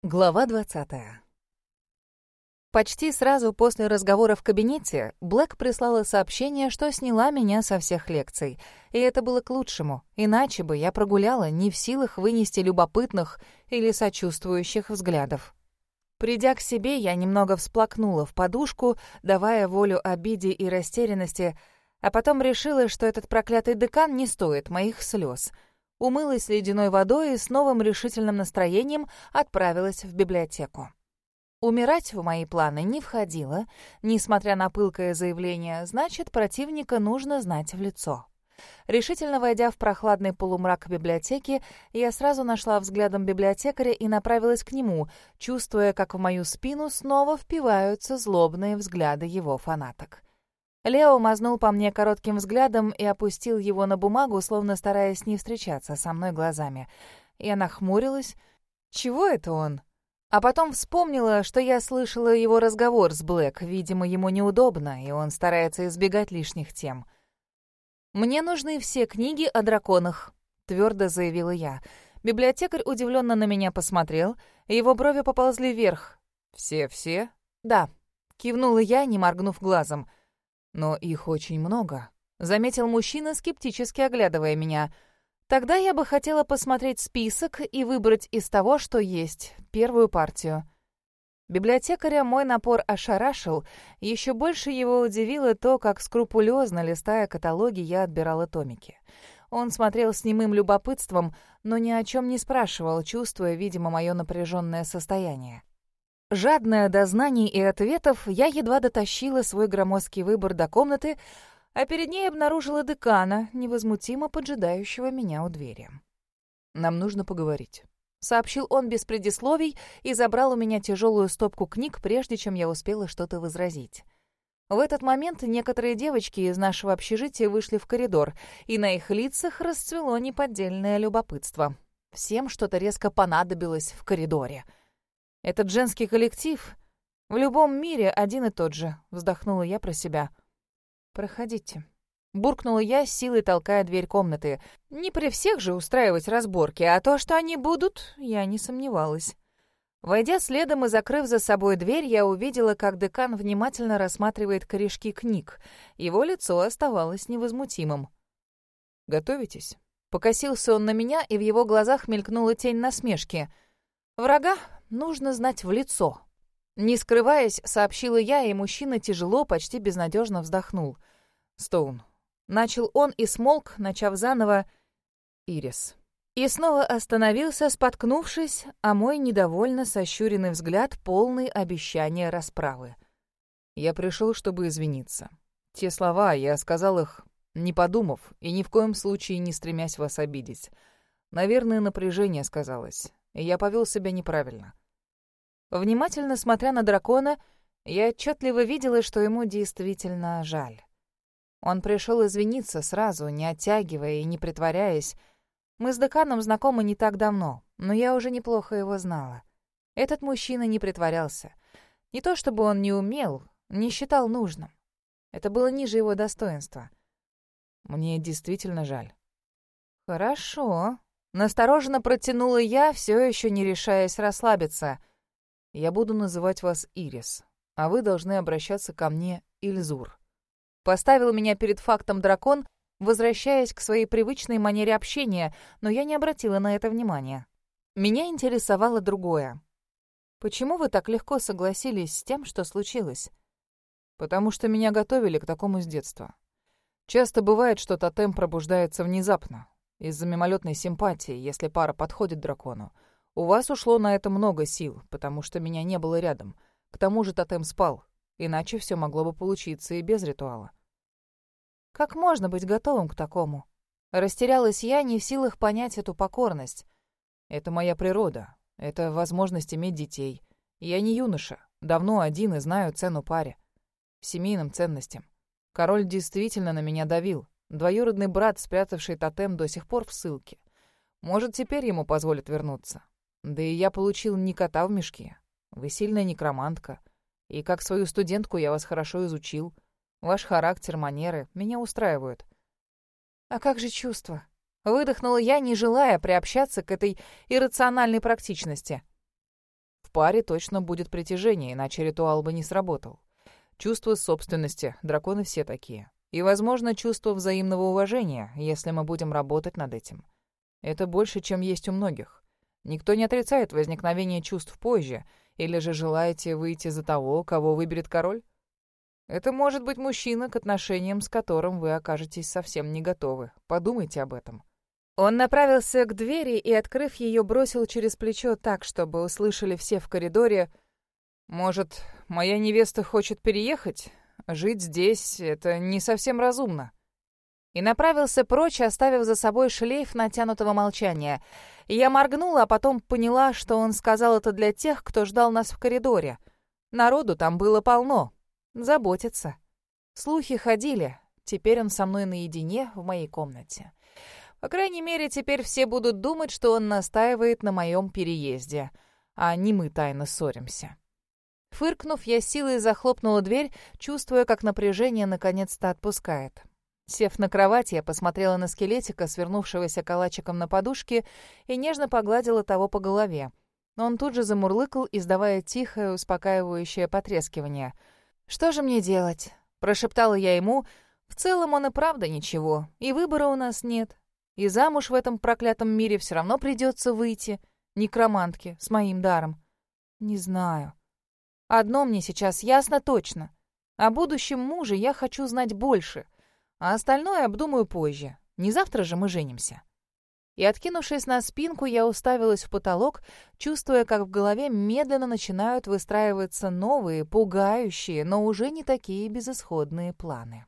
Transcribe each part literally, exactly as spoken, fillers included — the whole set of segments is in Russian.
Глава двадцатая. Почти сразу после разговора в кабинете Блэк прислала сообщение, что сняла меня со всех лекций. И это было к лучшему, иначе бы я прогуляла, не в силах вынести любопытных или сочувствующих взглядов. Придя к себе, я немного всплакнула в подушку, давая волю обиде и растерянности, а потом решила, что этот проклятый декан не стоит моих слез. Умылась ледяной водой и с новым решительным настроением отправилась в библиотеку. Умирать в мои планы не входило, несмотря на пылкое заявление, значит, противника нужно знать в лицо. Решительно войдя в прохладный полумрак библиотеки, я сразу нашла взглядом библиотекаря и направилась к нему, чувствуя, как в мою спину снова впиваются злобные взгляды его фанаток. Лео мазнул по мне коротким взглядом и опустил его на бумагу, словно стараясь не встречаться со мной глазами. Я нахмурилась. Чего это он? А потом вспомнила, что я слышала его разговор с Блэк. Видимо, ему неудобно, и он старается избегать лишних тем. «Мне нужны все книги о драконах», — твердо заявила я. Библиотекарь удивленно на меня посмотрел, и его брови поползли вверх. «Все-все?» «Да», — кивнула я, не моргнув глазом. «Но их очень много», — заметил мужчина, скептически оглядывая меня. «Тогда я бы хотела посмотреть список и выбрать из того, что есть, первую партию». Библиотекаря мой напор ошарашил, еще больше его удивило то, как скрупулезно, листая каталоги, я отбирала томики. Он смотрел с немым любопытством, но ни о чем не спрашивал, чувствуя, видимо, мое напряженное состояние. Жадная до знаний и ответов, я едва дотащила свой громоздкий выбор до комнаты, а перед ней обнаружила декана, невозмутимо поджидающего меня у двери. «Нам нужно поговорить», — сообщил он без предисловий и забрал у меня тяжелую стопку книг, прежде чем я успела что-то возразить. В этот момент некоторые девочки из нашего общежития вышли в коридор, и на их лицах расцвело неподдельное любопытство. Всем что-то резко понадобилось в коридоре. «Этот женский коллектив в любом мире один и тот же», — вздохнула я про себя. «Проходите», — буркнула я, силой толкая дверь комнаты. Не при всех же устраивать разборки, а то, что они будут, я не сомневалась. Войдя следом и закрыв за собой дверь, я увидела, как декан внимательно рассматривает корешки книг. Его лицо оставалось невозмутимым. «Готовитесь?» Покосился он на меня, и в его глазах мелькнула тень насмешки. «Врага нужно знать в лицо». Не скрываясь, сообщила я, и мужчина тяжело, почти безнадежно вздохнул. «Стоун». Начал он и смолк, начав заново «Ирис». И снова остановился, споткнувшись, а мой недовольно сощуренный взгляд, полный обещания расправы. «Я пришел, чтобы извиниться. Те слова, я сказал их, не подумав, и ни в коем случае не стремясь вас обидеть. Наверное, напряжение сказалось, и я повел себя неправильно». Внимательно смотря на дракона, я отчетливо видела, что ему действительно жаль. Он пришел извиниться сразу, не оттягивая и не притворяясь. Мы с деканом знакомы не так давно, но я уже неплохо его знала. Этот мужчина не притворялся. Не то чтобы он не умел, не считал нужным. Это было ниже его достоинства. Мне действительно жаль. «Хорошо». Настороженно протянула я, все еще не решаясь расслабиться. «Я буду называть вас Ирис, а вы должны обращаться ко мне Ильзур». Поставил меня перед фактом дракон, возвращаясь к своей привычной манере общения, но я не обратила на это внимания. Меня интересовало другое. «Почему вы так легко согласились с тем, что случилось?» «Потому что меня готовили к такому с детства. Часто бывает, что тотем пробуждается внезапно, из-за мимолетной симпатии, если пара подходит дракону. У вас ушло на это много сил, потому что меня не было рядом. К тому же тотем спал, иначе все могло бы получиться и без ритуала». «Как можно быть готовым к такому?» Растерялась я, не в силах понять эту покорность. «Это моя природа, это возможность иметь детей. Я не юноша, давно один и знаю цену паре, семейным ценностям. Король действительно на меня давил. Двоюродный брат, спрятавший тотем, до сих пор в ссылке. Может, теперь ему позволят вернуться. Да и я получил не кота в мешке. Вы сильная некромантка. И как свою студентку я вас хорошо изучил. Ваш характер, манеры меня устраивают». «А как же чувства?» Выдохнула я, не желая приобщаться к этой иррациональной практичности. В паре точно будет притяжение, иначе ритуал бы не сработал. Чувство собственности, драконы все такие. И, возможно, чувство взаимного уважения, если мы будем работать над этим. Это больше, чем есть у многих. Никто не отрицает возникновение чувств позже, или же желаете выйти за того, кого выберет король? Это может быть мужчина, к отношениям с которым вы окажетесь совсем не готовы. Подумайте об этом. Он направился к двери и, открыв ее, бросил через плечо так, чтобы услышали все в коридоре: «Может, моя невеста хочет переехать? Жить здесь — это не совсем разумно». И направился прочь, оставив за собой шлейф натянутого молчания. Я моргнула, а потом поняла, что он сказал это для тех, кто ждал нас в коридоре. Народу там было полно. Заботиться. Слухи ходили. Теперь он со мной наедине в моей комнате. По крайней мере, теперь все будут думать, что он настаивает на моем переезде, а не мы тайно ссоримся. Фыркнув, я силой захлопнула дверь, чувствуя, как напряжение наконец-то отпускает. Сев на кровать, я посмотрела на скелетика, свернувшегося калачиком на подушке, и нежно погладила того по голове. Он тут же замурлыкал, издавая тихое, успокаивающее потрескивание. «Что же мне делать?» — прошептала я ему. «В целом он и правда ничего, и выбора у нас нет. И замуж в этом проклятом мире все равно придется выйти. Некромантке, с моим даром. Не знаю. Одно мне сейчас ясно точно. О будущем муже я хочу знать больше, а остальное обдумаю позже. Не завтра же мы женимся». И, откинувшись на спинку, я уставилась в потолок, чувствуя, как в голове медленно начинают выстраиваться новые, пугающие, но уже не такие безысходные планы.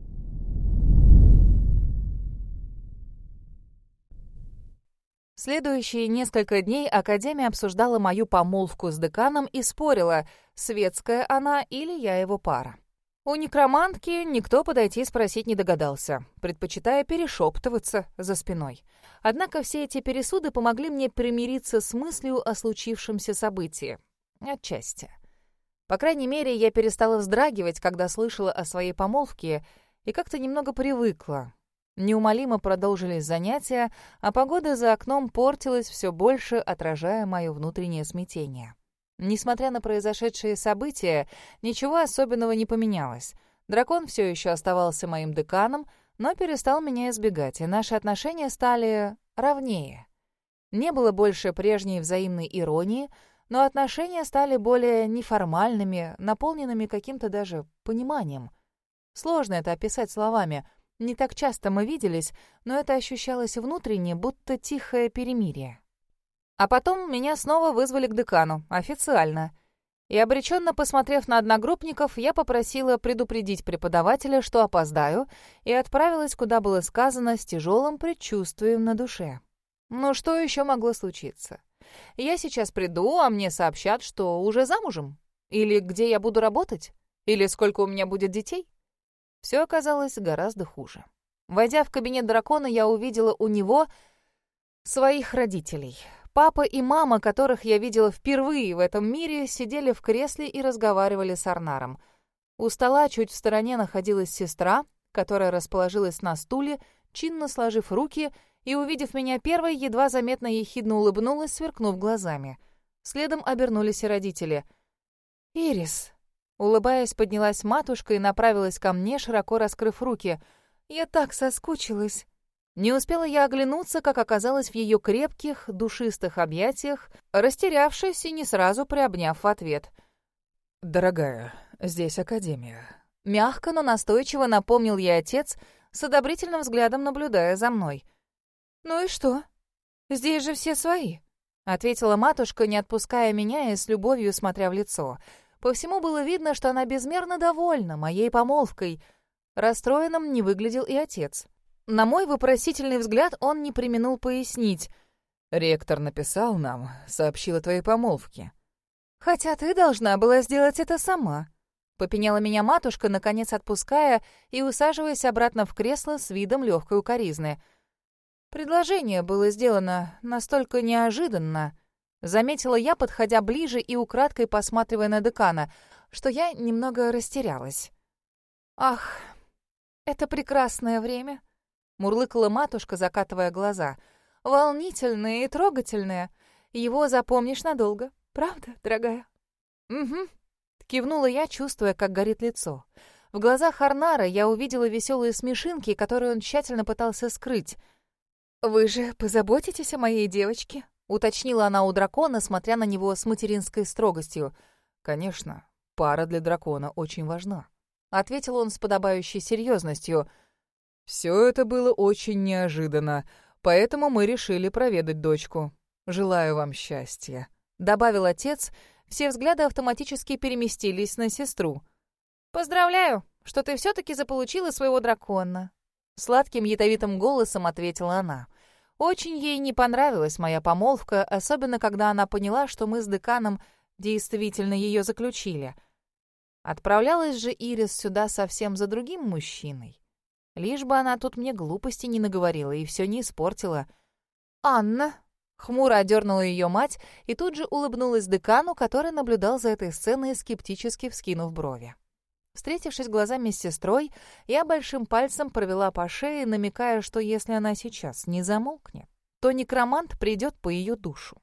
Следующие несколько дней Академия обсуждала мою помолвку с деканом и спорила, светская она или я его пара. У некромантки никто подойти спросить не догадался, предпочитая перешептываться за спиной. Однако все эти пересуды помогли мне примириться с мыслью о случившемся событии. Отчасти. По крайней мере, я перестала вздрагивать, когда слышала о своей помолвке, и как-то немного привыкла. Неумолимо продолжились занятия, а погода за окном портилась все больше, отражая мое внутреннее смятение. Несмотря на произошедшие события, ничего особенного не поменялось. Дракон все еще оставался моим деканом, но перестал меня избегать, и наши отношения стали ровнее. Не было больше прежней взаимной иронии, но отношения стали более неформальными, наполненными каким-то даже пониманием. Сложно это описать словами. Не так часто мы виделись, но это ощущалось внутренне, будто тихое перемирие. А потом меня снова вызвали к декану, официально. И, обреченно посмотрев на одногруппников, я попросила предупредить преподавателя, что опоздаю, и отправилась, куда было сказано, с тяжелым предчувствием на душе. Ну что еще могло случиться? Я сейчас приду, а мне сообщат, что уже замужем? Или где я буду работать? Или сколько у меня будет детей? Все оказалось гораздо хуже. Войдя в кабинет дракона, я увидела у него своих родителей. Папа и мама, которых я видела впервые в этом мире, сидели в кресле и разговаривали с Арнаром. У стола чуть в стороне находилась сестра, которая расположилась на стуле, чинно сложив руки, и, увидев меня первой, едва заметно ехидно улыбнулась, сверкнув глазами. Следом обернулись и родители. «Ирис», улыбаясь, поднялась матушка и направилась ко мне, широко раскрыв руки. «Я так соскучилась». Не успела я оглянуться, как оказалась в ее крепких, душистых объятиях, растерявшись и не сразу приобняв в ответ. «Дорогая, здесь Академия». Мягко, но настойчиво напомнил ей отец, с одобрительным взглядом наблюдая за мной. «Ну и что? Здесь же все свои», — ответила матушка, не отпуская меня и с любовью смотря в лицо. По всему было видно, что она безмерно довольна моей помолвкой. Расстроенным не выглядел и отец. На мой вопросительный взгляд он не преминул пояснить. «Ректор написал нам, сообщил о твоей помолвке». «Хотя ты должна была сделать это сама», — попеняла меня матушка, наконец отпуская и усаживаясь обратно в кресло с видом легкой укоризны. «Предложение было сделано настолько неожиданно», — заметила я, подходя ближе и украдкой посматривая на декана, что я немного растерялась. «Ах, это прекрасное время», — мурлыкала матушка, закатывая глаза. «Волнительное и трогательное. Его запомнишь надолго. Правда, дорогая?» «Угу», — кивнула я, чувствуя, как горит лицо. В глазах Арнара я увидела веселые смешинки, которые он тщательно пытался скрыть. «Вы же позаботитесь о моей девочке?» — уточнила она у дракона, смотря на него с материнской строгостью. «Конечно, пара для дракона очень важна», — ответил он с подобающей серьезностью. «Все это было очень неожиданно, поэтому мы решили проведать дочку. Желаю вам счастья», — добавил отец. Все взгляды автоматически переместились на сестру. «Поздравляю, что ты все-таки заполучила своего дракона», — сладким ядовитым голосом ответила она. Очень ей не понравилась моя помолвка, особенно когда она поняла, что мы с деканом действительно ее заключили. Отправлялась же Ирис сюда совсем за другим мужчиной. Лишь бы она тут мне глупости не наговорила и все не испортила. «Анна!» — хмуро одернула ее мать и тут же улыбнулась декану, который наблюдал за этой сценой, скептически вскинув брови. Встретившись глазами с сестрой, я большим пальцем провела по шее, намекая, что если она сейчас не замолкнет, то некромант придет по ее душу.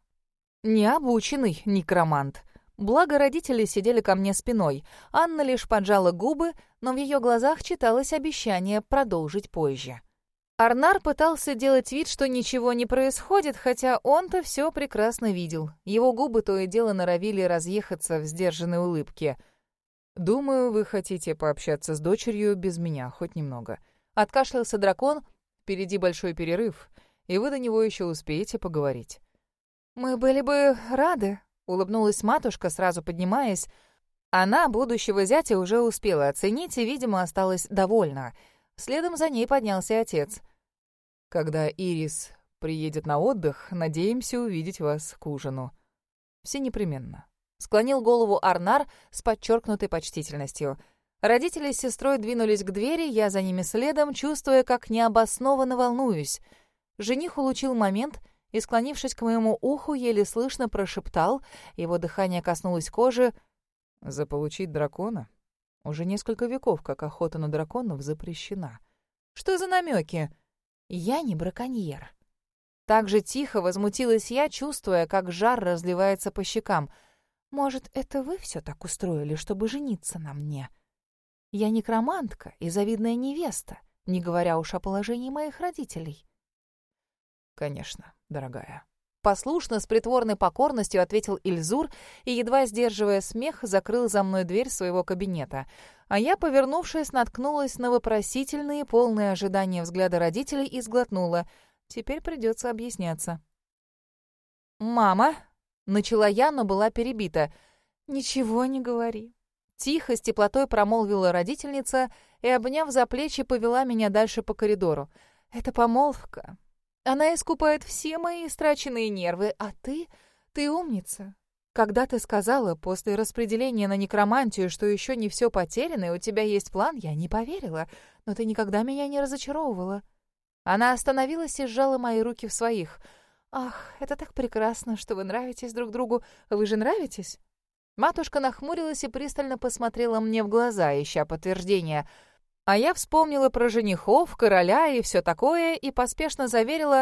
Необученный некромант. Благо родители сидели ко мне спиной. Анна лишь поджала губы, но в ее глазах читалось обещание продолжить позже. Арнар пытался делать вид, что ничего не происходит, хотя он-то все прекрасно видел. Его губы то и дело норовили разъехаться в сдержанной улыбке. «Думаю, вы хотите пообщаться с дочерью без меня хоть немного». Откашлялся дракон, впереди большой перерыв, и вы до него еще успеете поговорить. «Мы были бы рады», — улыбнулась матушка, сразу поднимаясь. Она будущего зятя уже успела оценить и, видимо, осталась довольна. Следом за ней поднялся отец. «Когда Ирис приедет на отдых, надеемся увидеть вас к ужину. Все непременно». Склонил голову Арнар с подчеркнутой почтительностью. Родители с сестрой двинулись к двери, я за ними следом, чувствуя, как необоснованно волнуюсь. Жених улучил момент и, склонившись к моему уху, еле слышно прошептал, его дыхание коснулось кожи: «Заполучить дракона? Уже несколько веков, как охота на драконов запрещена. Что за намеки? Я не браконьер». Так же тихо возмутилась я, чувствуя, как жар разливается по щекам. «Может, это вы все так устроили, чтобы жениться на мне? Я некромантка и завидная невеста, не говоря уж о положении моих родителей». «Конечно, дорогая». Послушно, с притворной покорностью ответил Ильзур и, едва сдерживая смех, закрыл за мной дверь своего кабинета. А я, повернувшись, наткнулась на вопросительные, полные ожидания взгляда родителей и сглотнула. Теперь придется объясняться. «Мама!» — начала я, но была перебита. «Ничего не говори». Тихо, с теплотой промолвила родительница и, обняв за плечи, повела меня дальше по коридору. «Это помолвка. Она искупает все мои истраченные нервы, а ты... ты умница. Когда ты сказала после распределения на некромантию, что еще не все потеряно и у тебя есть план, я не поверила, но ты никогда меня не разочаровывала». Она остановилась и сжала мои руки в своих. «Ах, это так прекрасно, что вы нравитесь друг другу. Вы же нравитесь?» Матушка нахмурилась и пристально посмотрела мне в глаза, ища подтверждения. А я вспомнила про женихов, короля и все такое, и поспешно заверила: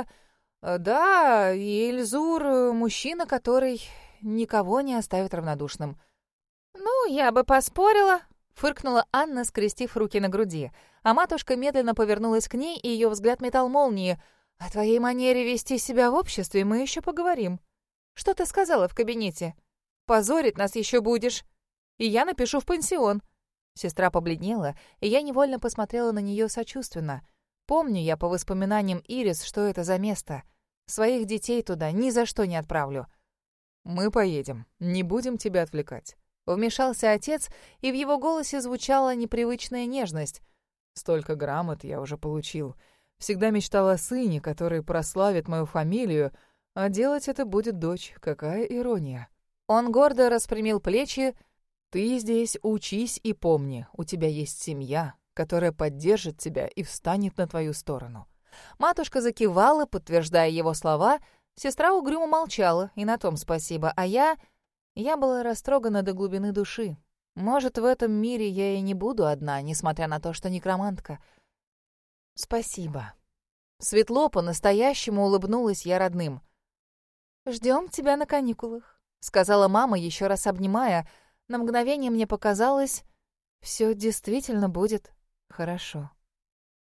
«Да, и Ильзур — мужчина, который никого не оставит равнодушным». «Ну, я бы поспорила», — фыркнула Анна, скрестив руки на груди. А матушка медленно повернулась к ней, и ее взгляд метал молнии. «О твоей манере вести себя в обществе мы еще поговорим. Что ты сказала в кабинете? Позорить нас еще будешь. И я напишу в пансион». Сестра побледнела, и я невольно посмотрела на нее сочувственно. Помню я по воспоминаниям Ирис, что это за место. Своих детей туда ни за что не отправлю. «Мы поедем, не будем тебя отвлекать». Вмешался отец, и в его голосе звучала непривычная нежность. «Столько грамот я уже получил. Всегда мечтал о сыне, который прославит мою фамилию, а делать это будет дочь. Какая ирония». Он гордо распрямил плечи. «Ты здесь учись и помни, у тебя есть семья, которая поддержит тебя и встанет на твою сторону». Матушка закивала, подтверждая его слова. Сестра угрюмо молчала, и на том спасибо. А я... Я была растрогана до глубины души. Может, в этом мире я и не буду одна, несмотря на то, что некромантка. «Спасибо». Светло по-настоящему улыбнулась я родным. «Ждем тебя на каникулах», — сказала мама, еще раз обнимая. На мгновение мне показалось, все действительно будет хорошо.